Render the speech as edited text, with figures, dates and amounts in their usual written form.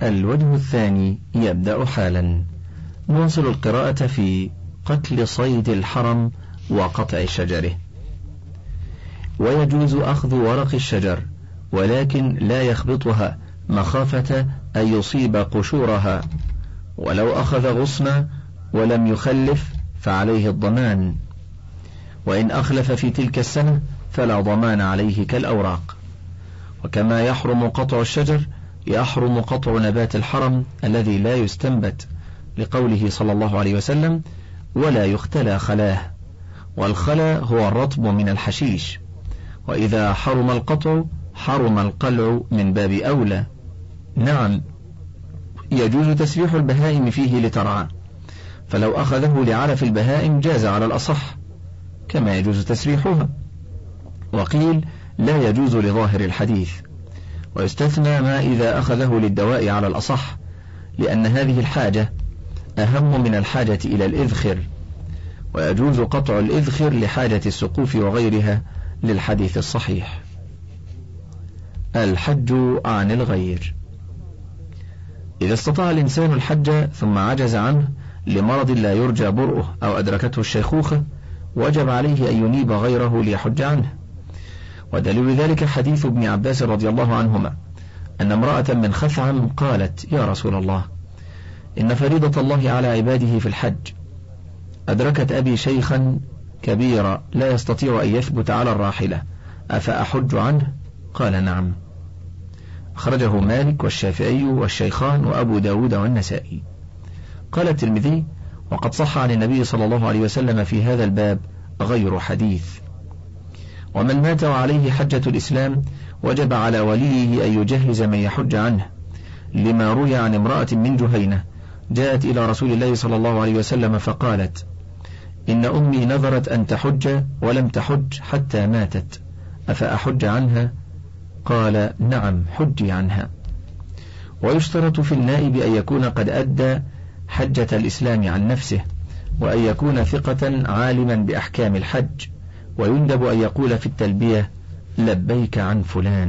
الوجه الثاني يبدأ حالا. نواصل القراءة في قتل صيد الحرم وقطع شجره. ويجوز أخذ ورق الشجر ولكن لا يخبطها مخافة أن يصيب قشورها، ولو أخذ غصن ولم يخلف فعليه الضمان، وإن أخلف في تلك السنة فلا ضمان عليه كالأوراق. وكما يحرم قطع الشجر يحرم قطع نبات الحرم الذي لا يستنبت، لقوله صلى الله عليه وسلم: ولا يختلى خلاه، والخلا هو الرطب من الحشيش، وإذا حرم القطع حرم القلع من باب أولى. نعم، يجوز تسريح البهائم فيه لترعى، فلو أخذه لعلف البهائم جاز على الأصح، كما يجوز تسريحها. وقيل لا يجوز لظاهر الحديث، ويستثنى ما إذا أخذه للدواء على الأصح، لأن هذه الحاجة أهم من الحاجة إلى الإذخر، ويجوز قطع الإذخر لحاجة السقوف وغيرها للحديث الصحيح. الحج عن الغير. إذا استطاع الإنسان الحج ثم عجز عنه لمرض لا يرجى برؤه أو أدركته الشيخوخة، وجب عليه أن ينيب غيره ليحج عنه. ودليل ذلك حديث ابن عباس رضي الله عنهما أن امرأة من خثعم قالت: يا رسول الله، إن فريضة الله على عباده في الحج أدركت أبي شيخا كبيرا لا يستطيع أن يثبت على الراحلة، أفأحج عنه؟ قال: نعم. أخرجه مالك والشافعي والشيخان وأبو داود والنسائي. قال الترمذي: وقد صح عن النبي صلى الله عليه وسلم في هذا الباب غير حديث. ومن مات وعليه حجة الإسلام وجب على وليه أن يجهز من يحج عنه، لما روي عن امرأة من جهينة جاءت إلى رسول الله صلى الله عليه وسلم فقالت: إن أمي نذرت أن تحج ولم تحج حتى ماتت، أفأحج عنها؟ قال: نعم، حجي عنها. ويشترط في النائب أن يكون قد أدى حجة الإسلام عن نفسه، وأن يكون ثقة عالما بأحكام الحج، ويندب أن يقول في التلبية: لبيك عن فلان.